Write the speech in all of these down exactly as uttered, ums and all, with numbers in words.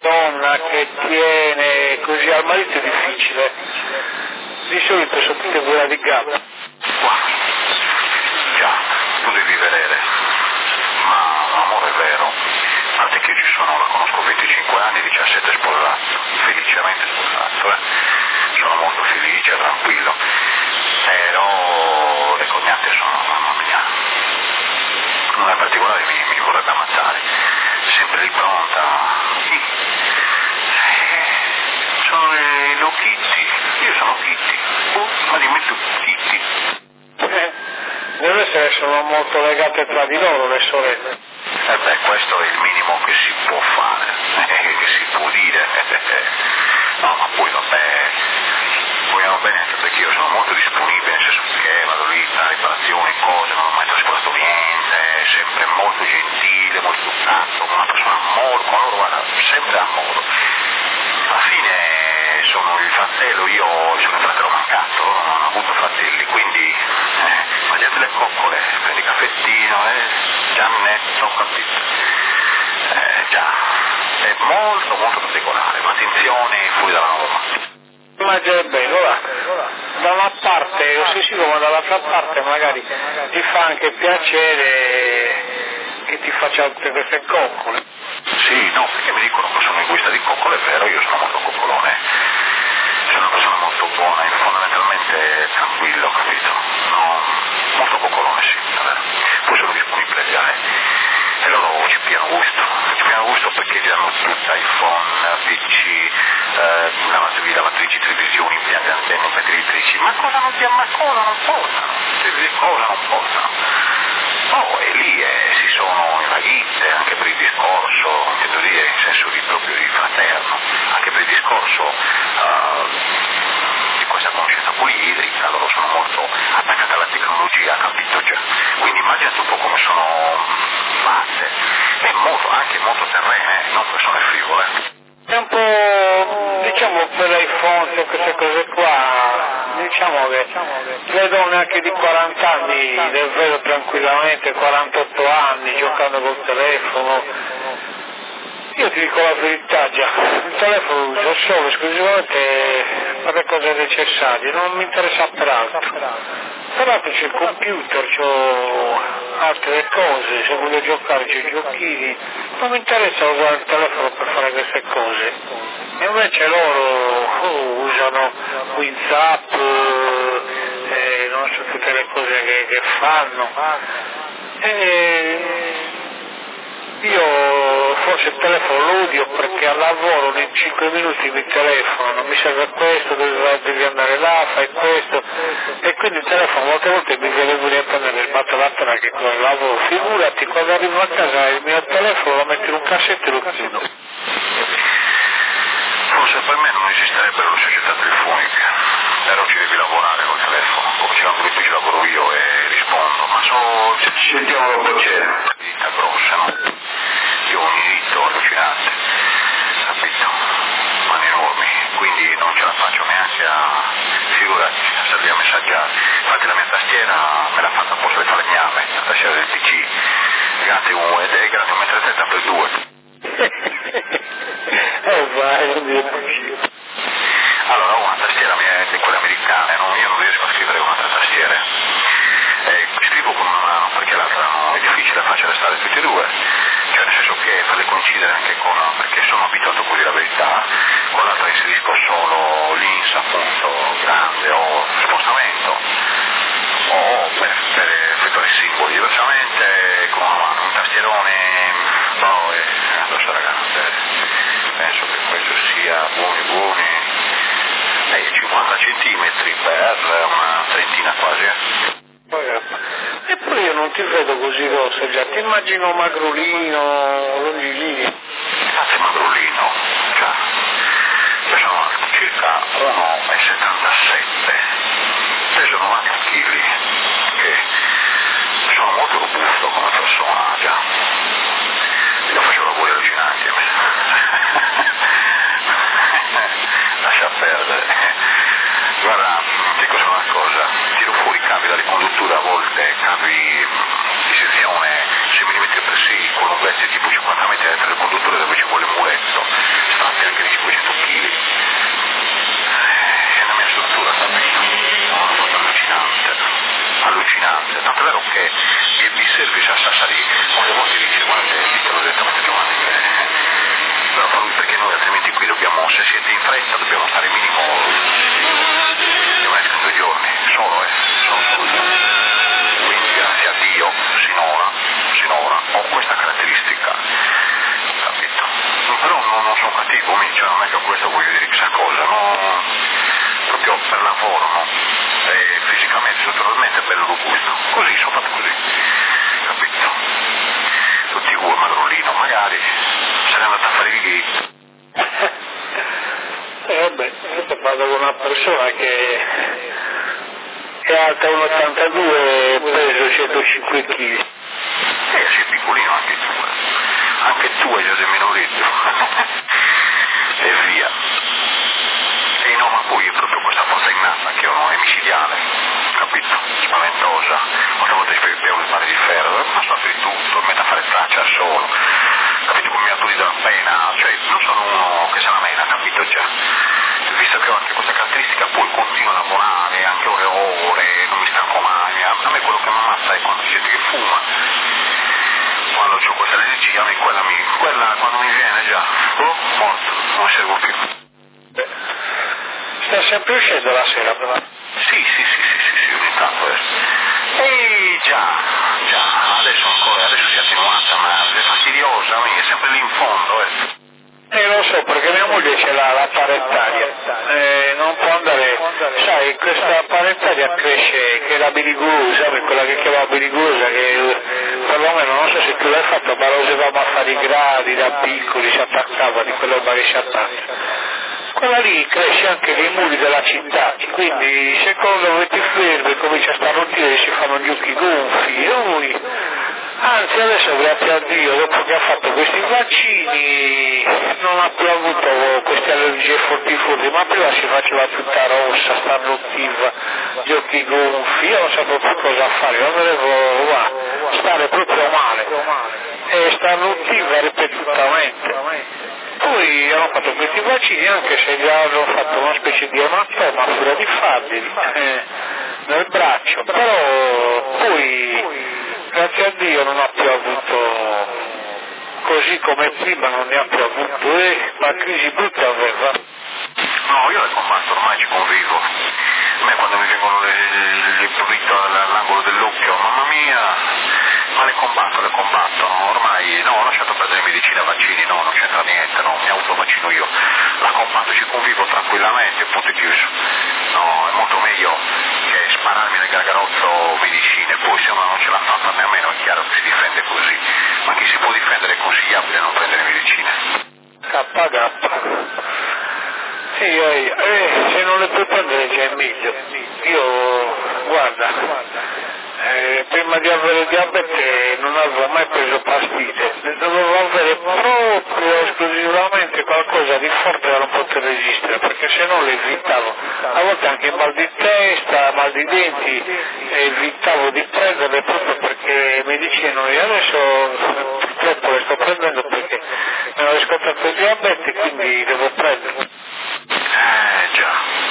donna che tiene così al marito è difficile, di solito sono tutte quelle di gatto. Già, tu devi vedere, ma l'amore è vero, tant'è che io ci sono, la conosco venticinque anni, diciassette sposato, felicemente sposato, eh. Sono molto felice, tranquillo, però le cognate sono, mamma mia, una in particolare mi, mi vorrebbe ammazzare, sempre lì pronta, sì. Eh, sono le, le Kitty, io sono Kitty, oh, ma dimmi tu Kitty. Eh, deve essere sono molto legate tra di loro le sorelle. Eh beh, questo è il minimo che si può fare, eh, che si può dire. No, ma poi vabbè, vogliamo bene anche perché io sono molto disponibile, nel senso che vado lì tra riparazioni, cose, non ho mai trascurato niente, sempre molto gentile, molto educato, una persona molto, ma loro guarda, sempre a modo. Alla fine sono il fratello, io sono il fratello mancato, non ho avuto fratelli, quindi eh, mangiate le coccole, prendi caffettino, eh, già netto, capito? Eh, già, è molto molto particolare, un'attenzione fuori dalla norma. Immaginerebbe, ora, da una parte ossessivo, ma dall'altra parte magari ti fa anche piacere che ti faccia tutte queste coccole. Sì, no, perché mi dicono che sono egoista di coccole, è vero, io sono molto coccolone, sono una persona molto buona e fondamentalmente tranquillo, capito? No, molto coccolone, sì, è vero. Poi sono disponibile già, eh. E loro ci piano gusto, ci piano gusto perché gli danno tutto, iPhone, P C, eh, lavatrici, lavatrici, televisioni, impianti antenne, imprenditrici, ma cosa non, ma cosa non portano? Cosa non portano? No, e lì eh, si sono invaghite anche per il discorso, intendo dire in senso di proprio di fraterno, anche per il discorso uh, di questa conoscenza poliedrica, loro sono molto attaccati alla tecnologia, capito già? Quindi immaginate un po' come sono matte, e molto, anche molto terrene, non persone frivole. È un po', diciamo, per l'iPhone e queste cose qua, diciamo che le donne anche di quaranta anni le vedo tranquillamente, quarantotto anni, giocando col telefono. Io ti dico la verità già, il telefono lo uso solo esclusivamente per le cose necessarie, non mi interessa per altro. Però c'è il computer, c'ho altre cose, se voglio giocare c'ho i giochini, non mi interessa usare il telefono per fare queste cose. E invece loro oh, usano WhatsApp, eh, non so tutte le cose che, che fanno. E io forse il telefono lo odio perché al lavoro in cinque minuti mi telefono, mi serve questo, devi andare là, fai questo, e quindi il telefono molte volte mi viene a prendere il battalattera che con il lavoro, figurati quando arrivo a casa il mio telefono lo metto in un cassetto e lo chiudo. Forse per me non esisterebbero le società telefoniche, però ci devi lavorare col telefono, come ci lavoro io, ci lavoro io e rispondo, ma so, sentiamo la voce, vita grossa, no? Io ho un diritto allucinante, capito? Mani enormi, quindi non ce la faccio neanche a, figurati, a salire a messaggiare. Infatti la mia tastiera me l'ha fatta apposta per fare legname, la tastiera del P C, grande un, ed è grande un metro e trenta per due. Oh vai, non dire così. Allora ho una tastiera mia, di quelle americane, no? Io non riesco a scrivere con altre tastiere. Eh, scrivo con una mano perché l'altra no, è difficile, faccio restare tutti e due. Cioè nel senso che farle coincidere anche con, perché sono abituato così alla verità, con l'altra inserisco solo l'I N S appunto grande o spostamento o per, per effettuare simboli, diversamente con una mano, un tastierone, no, e adesso ragazzi, penso che questo sia buoni buoni, eh, cinquanta centimetri per una trentina quasi. Eh. Eppure io non ti vedo così grosso già, ti immagino magrolino, longilineo. Cazzo magrolino, cioè, io sono alto circa uno virgola settantasette, peso novanta chili, che sono molto robusto come persona già. Io faccio lavori allucinanti a me. Lascia perdere. Guarda, ti dico solo una cosa, tiro fuori i cavi dalle condutture a volte, cavi di sezione sei millimetri per sei, con lunghezze tipo cinquanta metri tra le condutture dove ci vuole il muletto, sta anche il, il service a Sassari, molte volte dice, guardate, ditelo direttamente Giovanni, eh, però fa lui perché noi altrimenti qui dobbiamo, se siete in fretta dobbiamo stare minimo, dobbiamo essere due giorni, solo, eh, solo, solo due. Quindi grazie a Dio, sinora, sinora, ho questa caratteristica, capito? Però non, non sono cattivo, cioè non è che questo voglio dire chissà cosa, no? Proprio per lavoro, no? E fisicamente, naturalmente è bello robusto, così, sono fatto così, capito? Tutti voi, Madrolino, magari se n'è andato a fare i gay. E vabbè, io sto parlando con una persona che è alta uno virgola ottantadue e peso centocinque chili. Eh, sei piccolino anche tu, eh. Anche tu hai già del minoretto. E via. E no, ma poi è proprio questa forza innata che ho, è micidiale, capito? Spaventosa. Molte volte bevo il pane di ferro, ma so di tutto, mi metto a fare traccia solo, capito? Come mi autorizza la pena, cioè non sono uno che se la mena, capito già? Visto che ho anche questa caratteristica, poi continuo a lavorare anche ore e ore, non mi stanco mai. A me quello che mi ammazza è quando c'è gente che fuma. Quando ho questa energia, a me quella, mi, quella quando mi viene già, oh, morto, non servo più. Beh, sta sempre uscendo la sera, però. Sì, sì, sì, sì, sì, sì, ogni tanto eh. E già, già, adesso ancora, adesso si è attenuata, ma è fastidiosa, è sempre lì in fondo, eh. Eh lo so, perché mia moglie ce l'ha la parentaria, eh, non può andare, sai, questa parentaria cresce, che è la biligulosa, per quella che chiama biligulosa, che perlomeno non so se tu l'hai fatto, ma lo usavamo a fare i gradi da piccoli, si attaccava di quella che si attacca. Quella lì cresce anche nei muri della città, quindi se quando ti fermi e comincia a starnutire si fanno gli occhi gonfi, e lui, anzi adesso grazie a Dio, dopo che ha fatto questi vaccini, non ha più avuto queste allergie forti forti, ma prima si faceva tutta rossa, starnutiva, gli occhi gonfi, io non sapevo più cosa fare, non volevo va, stare proprio male, e starnutiva ripetutamente. Poi hanno fatto questi vaccini, anche se già hanno fatto una specie di ematoma a furia di farli eh, nel braccio, però poi grazie a Dio non ha più avuto, così come prima non ne ha più avuto, e la crisi brutta aveva. No, io le combatto, ormai ci convivo. A me quando mi vengono le, le, le prurito all'angolo dell'occhio, mamma mia, ma le combatto, le combatto, no? Ormai no, ho lasciato perdere medicina, vaccini, no, non c'entra niente, no, mi autovaccino io, la combatto, ci convivo tranquillamente, punto e chiuso. No, è molto meglio che spararmi nel gargarozzo medicine, poi se uno non ce l'ha fatta a meno, è chiaro che si difende così, ma chi si può difendere è consigliabile non prendere medicine. K K. Sì, eh, eh, se non le puoi prendere già è meglio. Io, guarda, eh, prima di avere il diabete non avevo mai preso pastille, dovevo avere proprio esclusivamente qualcosa di forte da non poter resistere, perché se no le evitavo. A volte anche mal di testa, mal di denti, evitavo di prenderle proprio perché mi dicevano, e adesso purtroppo le sto prendendo perché mi hanno riscontrato il diabete, quindi devo prenderle. Eh già,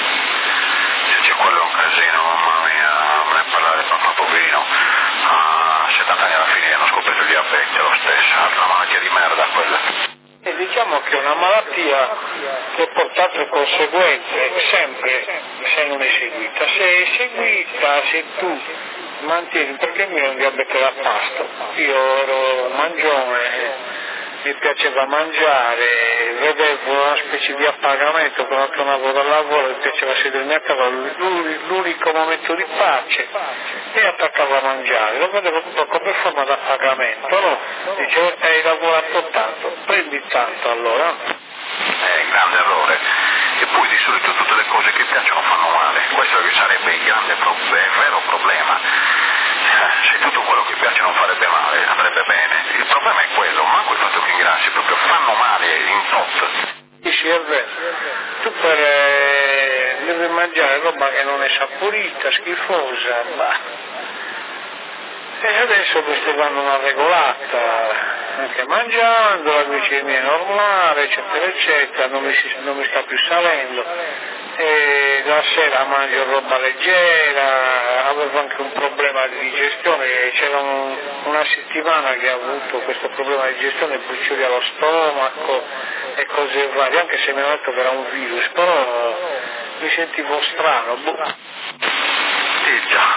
se c'è quello è un casino, mamma mia, non ne parlare proprio poverino. A settanta anni alla fine hanno scoperto il diabete lo stesso, altra malattia di merda quella. E diciamo che è una malattia che porta altre conseguenze, sempre se non è seguita. Se è seguita, se tu mantieni, perché il mio è un diabete da pasto, io ero mangione, mi piaceva mangiare, vedevo una specie di appagamento quando tornavo dal lavoro, mi piaceva sedermi a tavola, l'unico momento di pace, e attaccavo a mangiare, lo vedevo tutto come forma di appagamento, no? Dicevo, hai lavorato tanto, prendi tanto allora. È un grande errore, e poi di solito tutte le cose che piacciono fanno male, questo sarebbe il grande pro- il vero problema. Se tutto quello che piace non farebbe male, andrebbe bene. Il problema è quello, manco il fatto che ingrassi, proprio fanno male in tot. Sì, è vero. Tu per, eh, devi mangiare roba che non è saporita, schifosa, bah. E adesso queste vanno una regolata. anche mangiando, la glicemia è normale, eccetera, eccetera, non mi, si, non mi sta più salendo, e la sera mangio roba leggera, avevo anche un problema di digestione, c'era un, una settimana che ho avuto questo problema di digestione, bruciori allo stomaco e cose varie, anche se mi hanno detto che era un virus, però mi sentivo strano. Boh. Sì, già.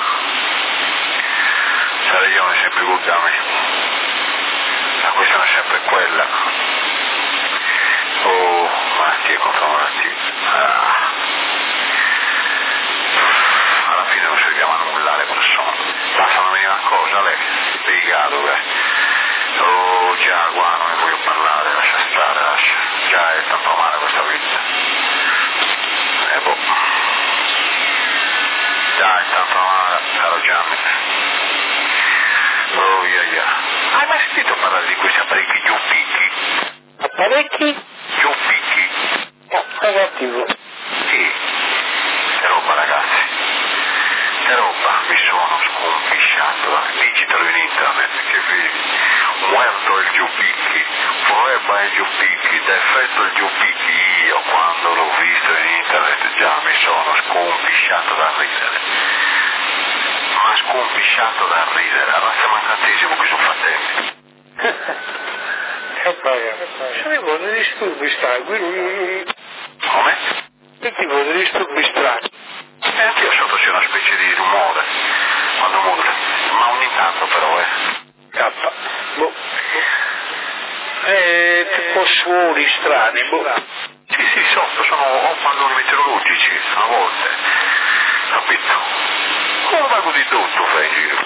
Sarei io sempre guarda a me. La questione è sempre quella. Oh, malattie contro malattie. Ah. Alla fine non serviamo a nulla le persone. Basta non venire una cosa, lei, spiegato, beh. Oh, già, qua non ne voglio parlare, lascia stare, lascia. Già è tanto male questa vita. E boh. Già è tanto male, caro Gianni. Oh, yeah, yeah. Hai mai sentito parlare di questi apparecchi giubbicchi? Apparecchi? Giubbicchi? No, negativo. Sì, che roba ragazzi, che roba, mi sono scompisciato, digitalo in internet, che vedi, muerto il giubbicchi, prueba il giubbicchi, defetto il giubbicchi, io quando l'ho visto in internet già mi sono scompisciato da ridere, ma scompisciato da ridere, avanza mancantesimo qui sul frattempo. Che paga? Sarebbero dei disturbi strani. Come? Che tipo di disturbi strani? Eh, anch'io sotto c'è una specie di rumore, quando muore, ma ogni tanto però, eh. K. Boh. Eh, tipo suoni strani, boh. Sì, sì, sotto sono ho palloni meteorologici, a volte, capito? Come vago di tutto fai in giro?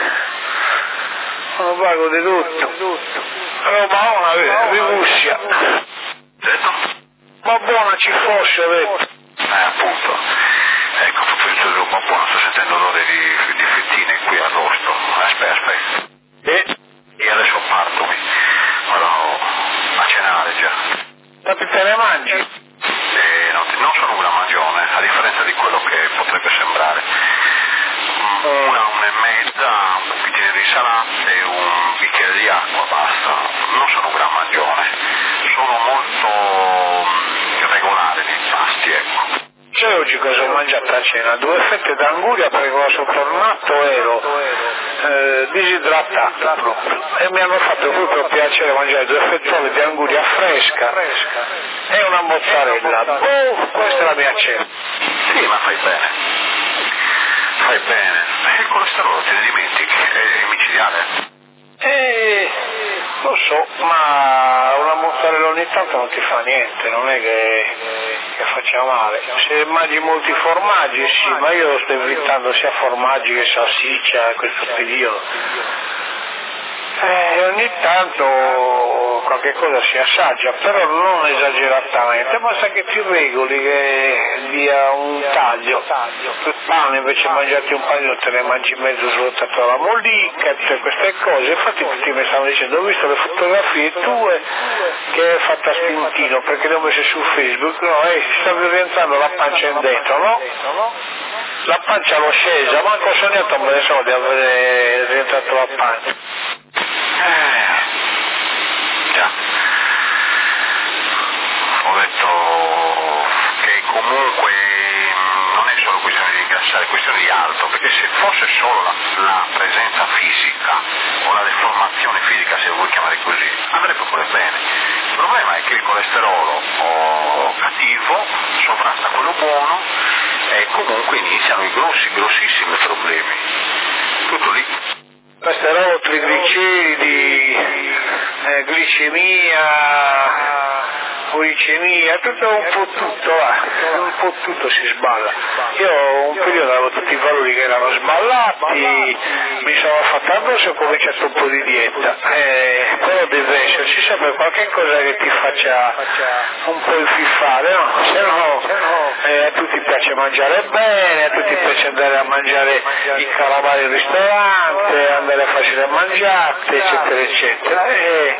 Sono vago di tutto. Roba buona, di Russia. Detto? Ma buona ci fosse, detto. Eh, appunto. Ecco, proprio il roba buona, sto sentendo odore di, di fettine qui arrosto. Aspetta, aspetta. E? Io adesso parto, mi vado a cenare già. Ma te ne mangi? E non, non sono una mangione, a differenza di quello che potrebbe sembrare. Una, una e mezza, un pochettino di insalata e un bicchiere di acqua, basta. Non sono un gran mangione, sono molto regolare nei pasti, ecco. Sai oggi cosa ho mangiato a cena? Due fette d'anguria perché quando sono tornato ero eh, disidratato proprio e mi hanno fatto proprio piacere mangiare due fettole di anguria fresca e una mozzarella. Oh, questa è la mia cena. Sì, ma fai bene. Fai bene. E il colesterolo te ne dimentichi, è micidiale. Eh, lo so, ma una mozzarella ogni tanto non ti fa niente, non è che, che faccia male. Se mangi molti formaggi, sì, ma io sto evitando sia formaggi che salsiccia in questo periodo. Eh, ogni tanto qualche cosa si assaggia, però non esageratamente, basta che ti regoli, che dia un taglio. Il pane invece di mangiarti un panino te ne mangi mezzo svuotato alla mollica, tutte queste cose. Infatti tutti mi stanno dicendo, ho visto le fotografie tue che è fatta a stintino, perché le ho messe su Facebook, no, eh, si sta rientrando la pancia in dentro, no? La pancia l'ho scesa, manco ho sognato me ne so di avere rientrato la pancia. Eh, già, ho detto che comunque non è solo questione di ingrassare, è questione di altro, perché se fosse solo la, la presenza fisica o la deformazione fisica, se vuoi chiamare così, andrebbe pure bene. Il problema è che il colesterolo oh, cattivo sovrasta quello buono e comunque iniziano i grossi, grossissimi problemi. Tutto lì. Colesterolo, trigliceridi, eh, glicemia, glicemia, tutto un po' tutto là, un po' tutto si sballa. Io un periodo avevo tutti i valori che erano sballati, mi sono fatto addosso e ho cominciato un po' di dieta, eh, però deve esserci sempre qualche cosa che ti faccia un po' infiffare, no? Se no eh, a tutti piace mangiare bene, a tutti piace andare a mangiare i calamari al ristorante, andare a farci le mangiate, eccetera, eccetera. E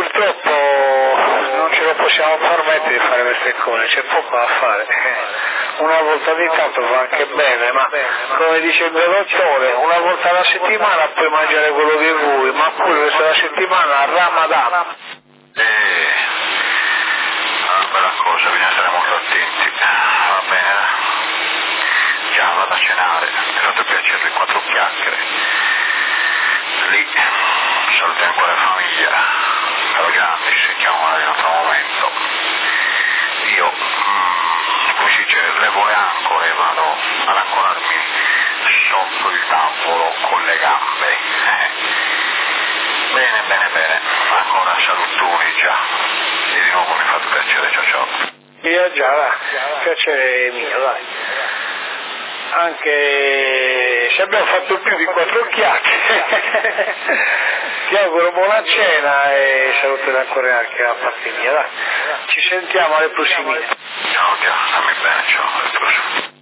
purtroppo non ce lo possiamo permettere di fare queste cose, c'è poco da fare. una volta di tanto fa anche bene, ma come dice il mio dottore, una volta alla settimana puoi mangiare quello che vuoi, ma pure questa la settimana a Ramadan. Eh, è una bella cosa, bisogna stare molto attenti. Va bene, già vado a cenare, mi ha fatto piacere le quattro chiacchiere. Lì saluto ancora la famiglia, caro Gianni, ci sentiamo magari in un altro momento. Io, mm, come si dice, levo le ancore e vado ad ancorarmi sotto il tavolo con le gambe. Eh. Bene, bene, bene, ancora salutoni già, e di nuovo mi fa piacere, ciao ciao. Io già, va, piacere mio, dai. Anche se abbiamo fatto più di quattro chiacchiere. Ti auguro buona cena e salutare ancora anche la parte mia, dai. Ci sentiamo alle prossime. Ciao, ciao, stammi bene, ciao, alle prossime.